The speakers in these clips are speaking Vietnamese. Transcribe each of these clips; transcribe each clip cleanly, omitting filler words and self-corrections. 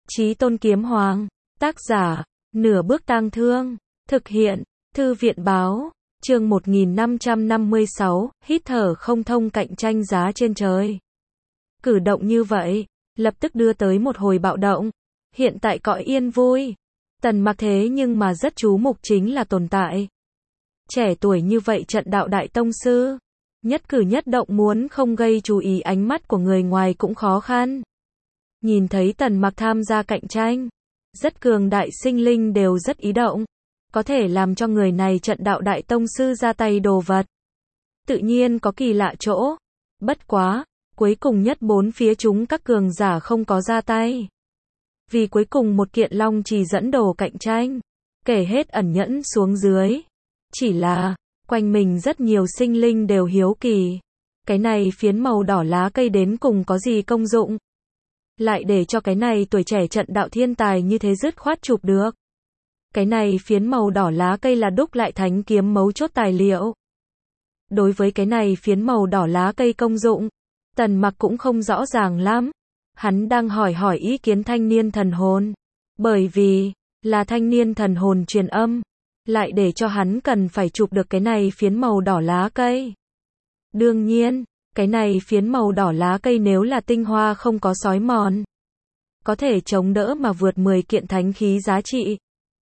Chí Tôn Kiếm Hoàng, tác giả, Nửa Bước Tang Thương, thực hiện, Thư viện Báo, chương 1556, hít thở không thông cạnh tranh giá trên trời. Cử động như vậy, lập tức đưa tới một hồi bạo động. Hiện tại cõi yên vui. Tần Mặc thế nhưng mà rất chú mục chính là tồn tại. Trẻ tuổi như vậy trận đạo đại tông sư. Nhất cử nhất động muốn không gây chú ý ánh mắt của người ngoài cũng khó khăn. Nhìn thấy Tần Mặc tham gia cạnh tranh, rất cường đại sinh linh đều rất ý động. Có thể làm cho người này trận đạo đại tông sư ra tay đồ vật. Tự nhiên có kỳ lạ chỗ. Bất quá, cuối cùng nhất bốn phía chúng các cường giả không có ra tay. Vì cuối cùng một kiện long trì dẫn đồ cạnh tranh, kể hết ẩn nhẫn xuống dưới. Chỉ là, quanh mình rất nhiều sinh linh đều hiếu kỳ. Cái này phiến màu đỏ lá cây đến cùng có gì công dụng? Lại để cho cái này tuổi trẻ trận đạo thiên tài như thế dứt khoát chụp được. Cái này phiến màu đỏ lá cây là đúc lại thánh kiếm mấu chốt tài liệu. Đối với cái này phiến màu đỏ lá cây công dụng, Tần Mặc cũng không rõ ràng lắm. Hắn đang hỏi ý kiến thanh niên thần hồn. Bởi vì, là thanh niên thần hồn truyền âm. Lại để cho hắn cần phải chụp được cái này phiến màu đỏ lá cây. Đương nhiên, cái này phiến màu đỏ lá cây nếu là tinh hoa không có xói mòn, có thể chống đỡ mà vượt 10 kiện thánh khí giá trị.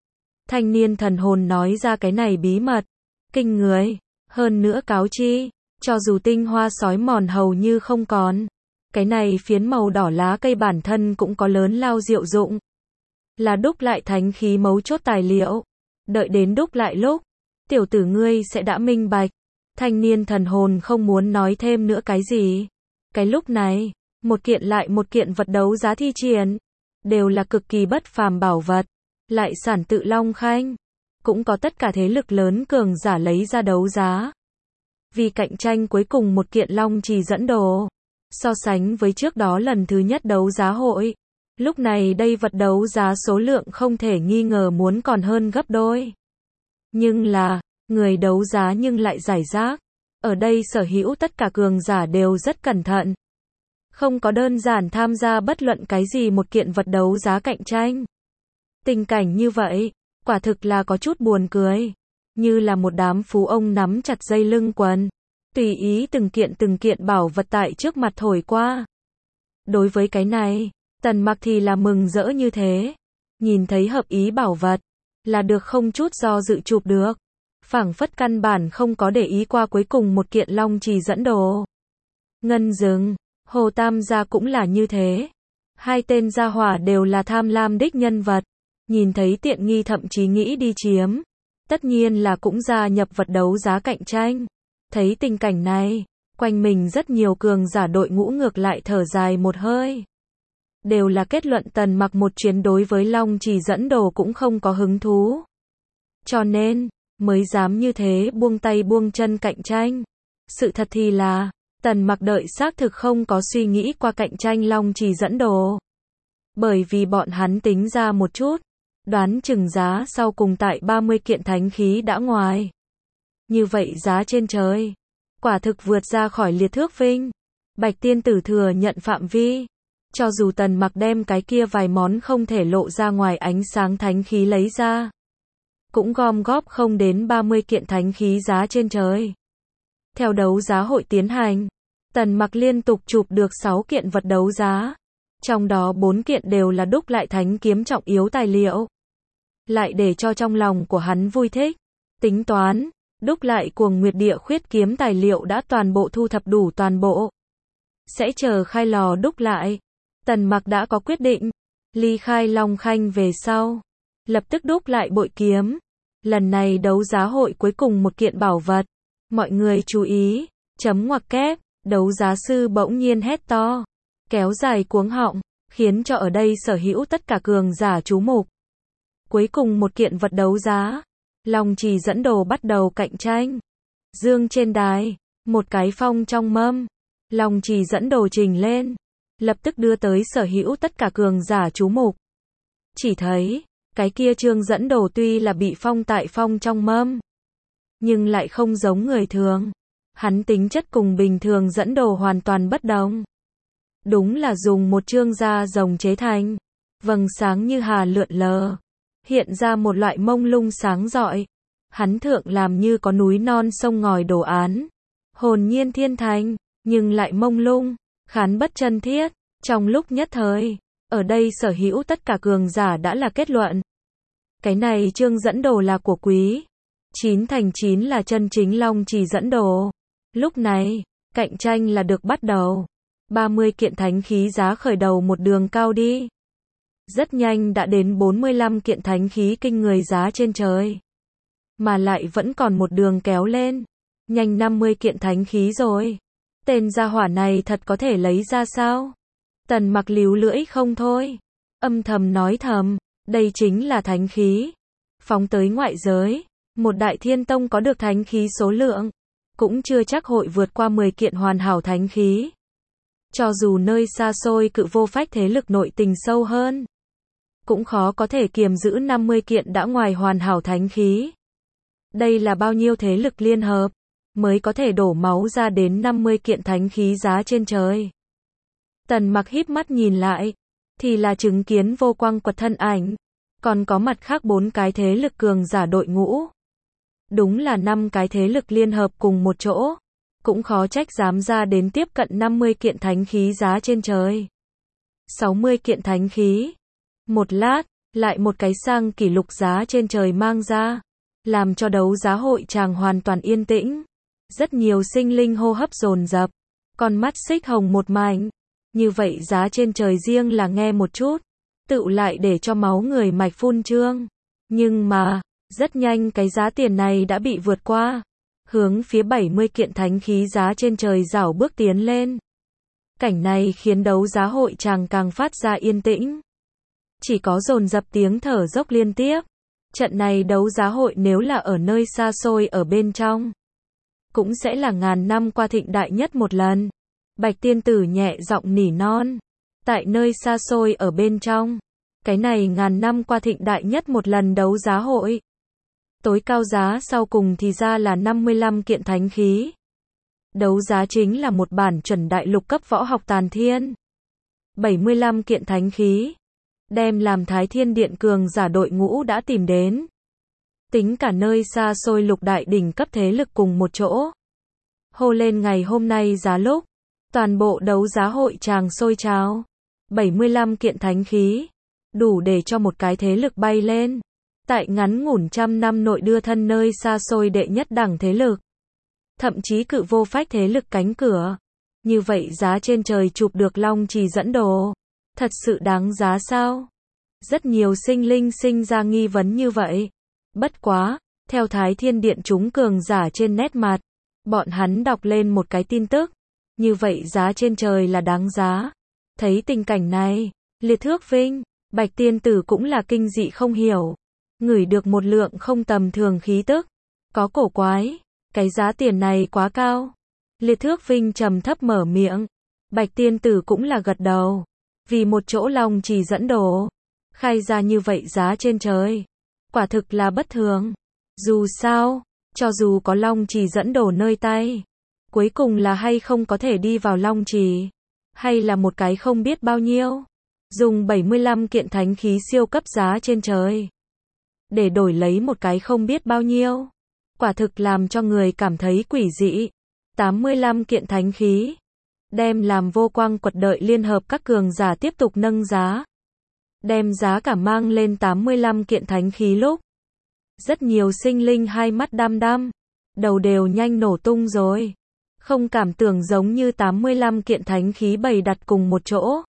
Thanh niên thần hồn nói ra cái này bí mật. Kinh người. Hơn nữa cáo chi, cho dù tinh hoa xói mòn hầu như không còn, cái này phiến màu đỏ lá cây bản thân cũng có lớn lao diệu dụng. Là đúc lại thánh khí mấu chốt tài liệu. Đợi đến đúc lại lúc, tiểu tử ngươi sẽ đã minh bạch. Thanh niên thần hồn không muốn nói thêm nữa cái gì. Cái lúc này, một kiện lại một kiện vật đấu giá thi triển, đều là cực kỳ bất phàm bảo vật. Lại sản tự long khanh, cũng có tất cả thế lực lớn cường giả lấy ra đấu giá. Vì cạnh tranh cuối cùng một kiện long trì dẫn đồ. So sánh với trước đó lần thứ nhất đấu giá hội, lúc này đây vật đấu giá số lượng không thể nghi ngờ muốn còn hơn gấp đôi. Nhưng là, người đấu giá nhưng lại giải rác. Ở đây sở hữu tất cả cường giả đều rất cẩn thận. Không có đơn giản tham gia bất luận cái gì một kiện vật đấu giá cạnh tranh. Tình cảnh như vậy, quả thực là có chút buồn cười. Như là một đám phú ông nắm chặt dây lưng quần. Tùy ý từng kiện bảo vật tại trước mặt thổi qua. Đối với cái này, Tần Mặc thì là mừng rỡ như thế. Nhìn thấy hợp ý bảo vật, là được không chút do dự chụp được. Phảng phất căn bản không có để ý qua cuối cùng một kiện long trì dẫn đồ. Ngân Dừng, Hồ Tam gia cũng là như thế. Hai tên gia hỏa đều là tham lam đích nhân vật. Nhìn thấy tiện nghi thậm chí nghĩ đi chiếm. Tất nhiên là cũng gia nhập vật đấu giá cạnh tranh. Thấy tình cảnh này, quanh mình rất nhiều cường giả đội ngũ ngược lại thở dài một hơi. Đều là kết luận Tần Mặc một chuyến đối với long trì dẫn đồ cũng không có hứng thú. Cho nên, mới dám như thế buông tay buông chân cạnh tranh. Sự thật thì là, Tần Mặc đợi xác thực không có suy nghĩ qua cạnh tranh long trì dẫn đồ. Bởi vì bọn hắn tính ra một chút, đoán chừng giá sau cùng tại 30 kiện thánh khí đã ngoài. Như vậy giá trên trời, quả thực vượt ra khỏi liệt thước vinh. Bạch tiên tử thừa nhận phạm vi. Cho dù Tần Mặc đem cái kia vài món không thể lộ ra ngoài ánh sáng thánh khí lấy ra, cũng gom góp không đến 30 kiện thánh khí giá trên trời. Theo đấu giá hội tiến hành, Tần Mặc liên tục chụp được 6 kiện vật đấu giá. Trong đó 4 kiện đều là đúc lại thánh kiếm trọng yếu tài liệu. Lại để cho trong lòng của hắn vui thích. Tính toán, đúc lại Cuồng Nguyệt Địa Khuyết kiếm tài liệu đã toàn bộ thu thập đủ toàn bộ. Sẽ chờ khai lò đúc lại. Tần Mặc đã có quyết định. Ly khai Long Khanh về sau, lập tức đúc lại bội kiếm. Lần này đấu giá hội cuối cùng một kiện bảo vật. Mọi người chú ý, chấm ngoặc kép, đấu giá sư bỗng nhiên hét to. Kéo dài cuống họng, khiến cho ở đây sở hữu tất cả cường giả chú mục. Cuối cùng một kiện vật đấu giá, long trì dẫn đồ bắt đầu cạnh tranh. Dương trên đài, một cái phong trong mâm, long trì dẫn đồ trình lên, lập tức đưa tới sở hữu tất cả cường giả chú mục. Chỉ thấy, cái kia chương dẫn đồ tuy là bị phong tại phong trong mâm, nhưng lại không giống người thường. Hắn tính chất cùng bình thường dẫn đồ hoàn toàn bất đồng. Đúng là dùng một chương da rồng chế thành. vầng sáng như hà lượn lờ, hiện ra một loại mông lung sáng rọi. Hắn thượng làm như có núi non sông ngòi đồ án, hồn nhiên thiên thành, nhưng lại mông lung, khán bất chân thiết. Trong lúc nhất thời, ở đây sở hữu tất cả cường giả đã là kết luận. Cái này chương dẫn đồ là của quý. 9 thành 9 là chân chính Long Chỉ dẫn đồ. Lúc này, cạnh tranh là được bắt đầu. 30 kiện thánh khí giá khởi đầu một đường cao đi. Rất nhanh đã đến 45 kiện thánh khí kinh người giá trên trời. Mà lại vẫn còn một đường kéo lên. Nhanh 50 kiện thánh khí rồi. Tên gia hỏa này thật có thể lấy ra sao? Tần Mặc líu lưỡi không thôi. Âm thầm nói thầm, đây chính là thánh khí. Phóng tới ngoại giới, một đại thiên tông có được thánh khí số lượng, cũng chưa chắc hội vượt qua 10 kiện hoàn hảo thánh khí. Cho dù nơi xa xôi cự vô phách thế lực nội tình sâu hơn, cũng khó có thể kiềm giữ 50 kiện đã ngoài hoàn hảo thánh khí. Đây là bao nhiêu thế lực liên hợp, mới có thể đổ máu ra đến 50 kiện thánh khí giá trên trời. Tần Mặc híp mắt nhìn lại, thì là chứng kiến Vô Quang Quật thân ảnh, còn có mặt khác 4 cái thế lực cường giả đội ngũ. Đúng là 5 cái thế lực liên hợp cùng một chỗ, cũng khó trách dám ra đến tiếp cận 50 kiện thánh khí giá trên trời. 60 kiện thánh khí. Một lát, lại một cái sang kỷ lục giá trên trời mang ra, làm cho đấu giá hội tràng hoàn toàn yên tĩnh. Rất nhiều sinh linh hô hấp dồn dập, con mắt xích hồng một mảnh. Như vậy giá trên trời riêng là nghe một chút, tựu lại để cho máu người mạch phun trương. Nhưng mà, rất nhanh cái giá tiền này đã bị vượt qua, hướng phía 70 kiện thánh khí giá trên trời rảo bước tiến lên. Cảnh này khiến đấu giá hội tràng càng phát ra yên tĩnh. Chỉ có dồn dập tiếng thở dốc liên tiếp. Trận này đấu giá hội nếu là ở nơi xa xôi ở bên trong, cũng sẽ là ngàn năm qua thịnh đại nhất một lần. Bạch tiên tử nhẹ giọng nỉ non. Tại nơi xa xôi ở bên trong, cái này ngàn năm qua thịnh đại nhất một lần đấu giá hội. Tối cao giá sau cùng thì ra là 55 kiện thánh khí. Đấu giá chính là một bản chuẩn đại lục cấp võ học tàn thiên. 75 kiện thánh khí. Đem làm Thái Thiên Điện cường giả đội ngũ đã tìm đến. Tính cả nơi xa xôi lục đại đỉnh cấp thế lực cùng một chỗ. Hô lên ngày hôm nay giá lúc. Toàn bộ đấu giá hội tràng sôi trào. 75 kiện thánh khí. Đủ để cho một cái thế lực bay lên. Tại ngắn ngủn trăm năm nội đưa thân nơi xa xôi đệ nhất đẳng thế lực. Thậm chí cự vô phách thế lực cánh cửa. Như vậy giá trên trời chụp được Long Chỉ dẫn đồ. Thật sự đáng giá sao? Rất nhiều sinh linh sinh ra nghi vấn như vậy. Bất quá, theo Thái Thiên Điện chúng cường giả trên nét mặt, bọn hắn đọc lên một cái tin tức. Như vậy giá trên trời là đáng giá. Thấy tình cảnh này, Liệt Thước Vinh, Bạch Tiên Tử cũng là kinh dị không hiểu. Ngửi được một lượng không tầm thường khí tức. Có cổ quái. Cái giá tiền này quá cao. Liệt Thước Vinh trầm thấp mở miệng. Bạch Tiên Tử cũng là gật đầu. Vì một chỗ Long Chỉ dẫn đồ, khai ra như vậy giá trên trời. Quả thực là bất thường. Dù sao, cho dù có Long Chỉ dẫn đồ nơi tay, cuối cùng là hay không có thể đi vào Long Chỉ, hay là một cái không biết bao nhiêu. Dùng 75 kiện thánh khí siêu cấp giá trên trời, để đổi lấy một cái không biết bao nhiêu. Quả thực làm cho người cảm thấy quỷ dị. 85 kiện thánh khí. Đem làm Vô Quang Quật đợi liên hợp các cường giả tiếp tục nâng giá. Đem giá cả mang lên 85 kiện thánh khí lúc. Rất nhiều sinh linh hai mắt đăm đăm. Đầu đều nhanh nổ tung rồi. Không cảm tưởng giống như 85 kiện thánh khí bày đặt cùng một chỗ.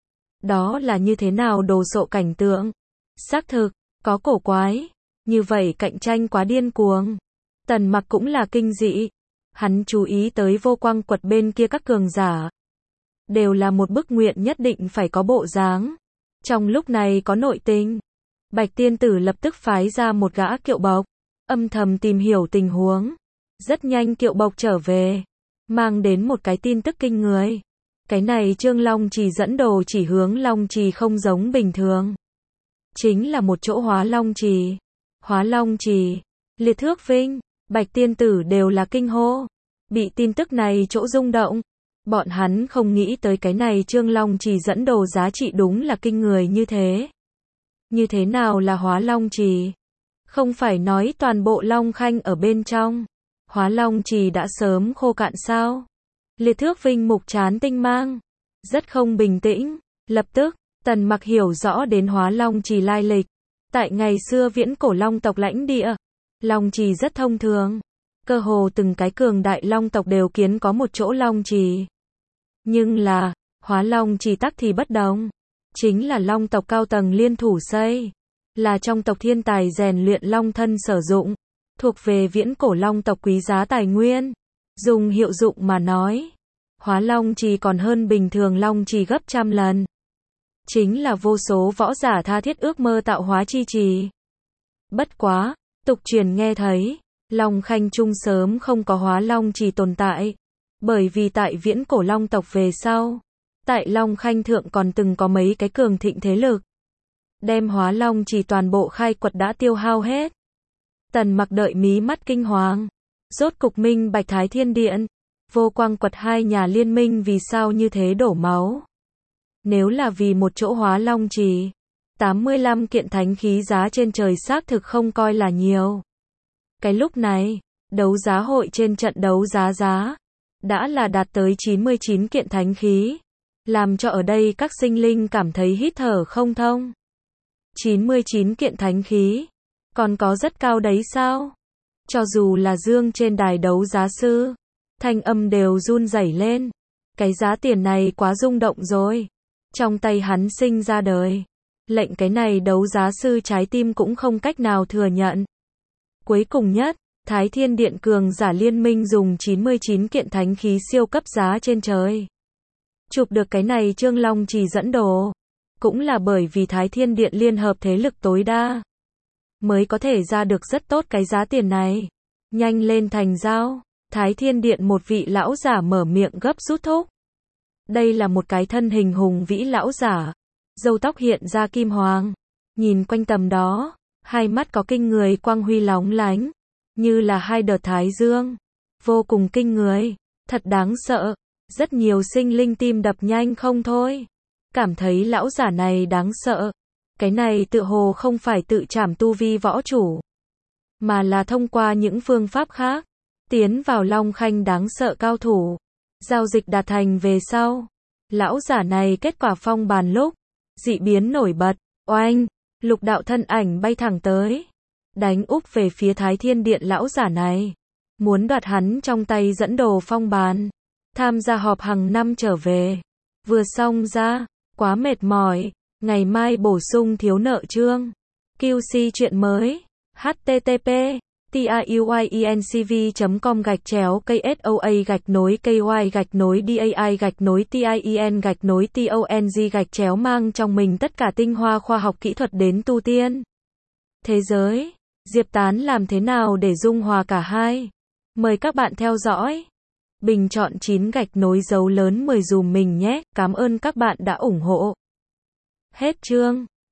Đó là như thế nào đồ sộ cảnh tượng. Xác thực, có cổ quái. Như vậy cạnh tranh quá điên cuồng. Tần Mặc cũng là kinh dị. Hắn chú ý tới Vô Quang Quật bên kia các cường giả. Đều là một bức nguyện nhất định phải có bộ dáng. Trong lúc này có nội tình. Bạch Tiên Tử lập tức phái ra một gã kiệu bộc. Âm thầm tìm hiểu tình huống. Rất nhanh kiệu bộc trở về. Mang đến một cái tin tức kinh người. Cái này Trương Long Chỉ dẫn đồ chỉ hướng Long Chỉ không giống bình thường. Chính là một chỗ hóa Long Chỉ. Hóa Long Chỉ. Liệt Thước Vinh, Bạch Tiên Tử đều là kinh hô. Bị tin tức này chỗ rung động. Bọn hắn không nghĩ tới cái này Trương Long Trì dẫn đồ giá trị đúng là kinh người như thế. Như thế nào là Hóa Long Trì? Không phải nói toàn bộ Long Khanh ở bên trong. Hóa Long Trì đã sớm khô cạn sao? Liệt Thước Vinh mục trán tinh mang. Rất không bình tĩnh. Lập tức, Tần Mặc hiểu rõ đến Hóa Long Trì lai lịch. Tại ngày xưa viễn cổ Long tộc lãnh địa, Long Trì rất thông thường. Cơ hồ từng cái cường đại Long tộc đều kiến có một chỗ Long Trì. Nhưng là, Hóa Long Trì tắc thì bất đồng. Chính là Long tộc cao tầng liên thủ xây. Là trong tộc thiên tài rèn luyện Long thân sử dụng. Thuộc về viễn cổ Long tộc quý giá tài nguyên. Dùng hiệu dụng mà nói, Hóa Long Trì còn hơn bình thường Long Trì gấp trăm lần. Chính là vô số võ giả tha thiết ước mơ tạo hóa chi trì. Bất quá, tục truyền nghe thấy, Long Khanh Trung sớm không có Hóa Long Trì tồn tại. Bởi vì tại viễn cổ Long tộc về sau, tại Long Khanh Thượng còn từng có mấy cái cường thịnh thế lực. Đem Hóa Long Trì toàn bộ khai quật đã tiêu hao hết. Tần Mặc đợi mí mắt kinh hoàng. Rốt cục minh bạch Thái Thiên Điện, Vô Quang quật hai nhà liên minh vì sao như thế đổ máu. Nếu là vì một chỗ Hóa Long Trì, 85 kiện thánh khí giá trên trời xác thực không coi là nhiều. Cái lúc này, đấu giá hội trên trận đấu giá đã là đạt tới 99 kiện thánh khí, làm cho ở đây các sinh linh cảm thấy hít thở không thông. 99 kiện thánh khí, còn có rất cao đấy sao? Cho dù là Dương trên đài đấu giá sư, thanh âm đều run rẩy lên. Cái giá tiền này quá rung động rồi. Trong tay hắn sinh ra đời, lệnh cái này đấu giá sư trái tim cũng không cách nào thừa nhận. Cuối cùng nhất, Thái Thiên Điện cường giả liên minh dùng 99 kiện thánh khí siêu cấp giá trên trời. Chụp được cái này Trương Long Trì dẫn đồ. Cũng là bởi vì Thái Thiên Điện liên hợp thế lực tối đa, mới có thể ra được rất tốt cái giá tiền này. Nhanh lên thành giao. Thái Thiên Điện một vị lão giả mở miệng gấp rút thúc. Đây là một cái thân hình hùng vĩ lão giả, râu tóc hiện ra kim hoàng, nhìn quanh tầm đó, hai mắt có kinh người quang huy lóng lánh, như là hai đợt thái dương, vô cùng kinh người, thật đáng sợ. Rất nhiều sinh linh tim đập nhanh không thôi, cảm thấy lão giả này đáng sợ. Cái này tự hồ không phải tự trảm tu vi võ chủ, mà là thông qua những phương pháp khác, tiến vào Long Khanh đáng sợ cao thủ. Giao dịch đạt thành về sau, lão giả này kết quả phong bàn lúc, dị biến nổi bật, oanh, lục đạo thân ảnh bay thẳng tới, đánh úp về phía Thái Thiên Điện lão giả này, muốn đoạt hắn trong tay dẫn đồ phong bàn, tham gia họp hàng năm trở về. Vừa xong ra, quá mệt mỏi, ngày mai bổ sung thiếu nợ chương. QC chuyện mới, http tiyuincv.com/KSOA-KY-DAI-TIEN-TONG mang trong mình tất cả tinh hoa khoa học kỹ thuật đến tu tiên. Thế giới, Diệp Tán làm thế nào để dung hòa cả hai? Mời các bạn theo dõi. Bình chọn 9 gạch nối dấu lớn 10 dùm mình nhé. Cảm ơn các bạn đã ủng hộ. Hết chương.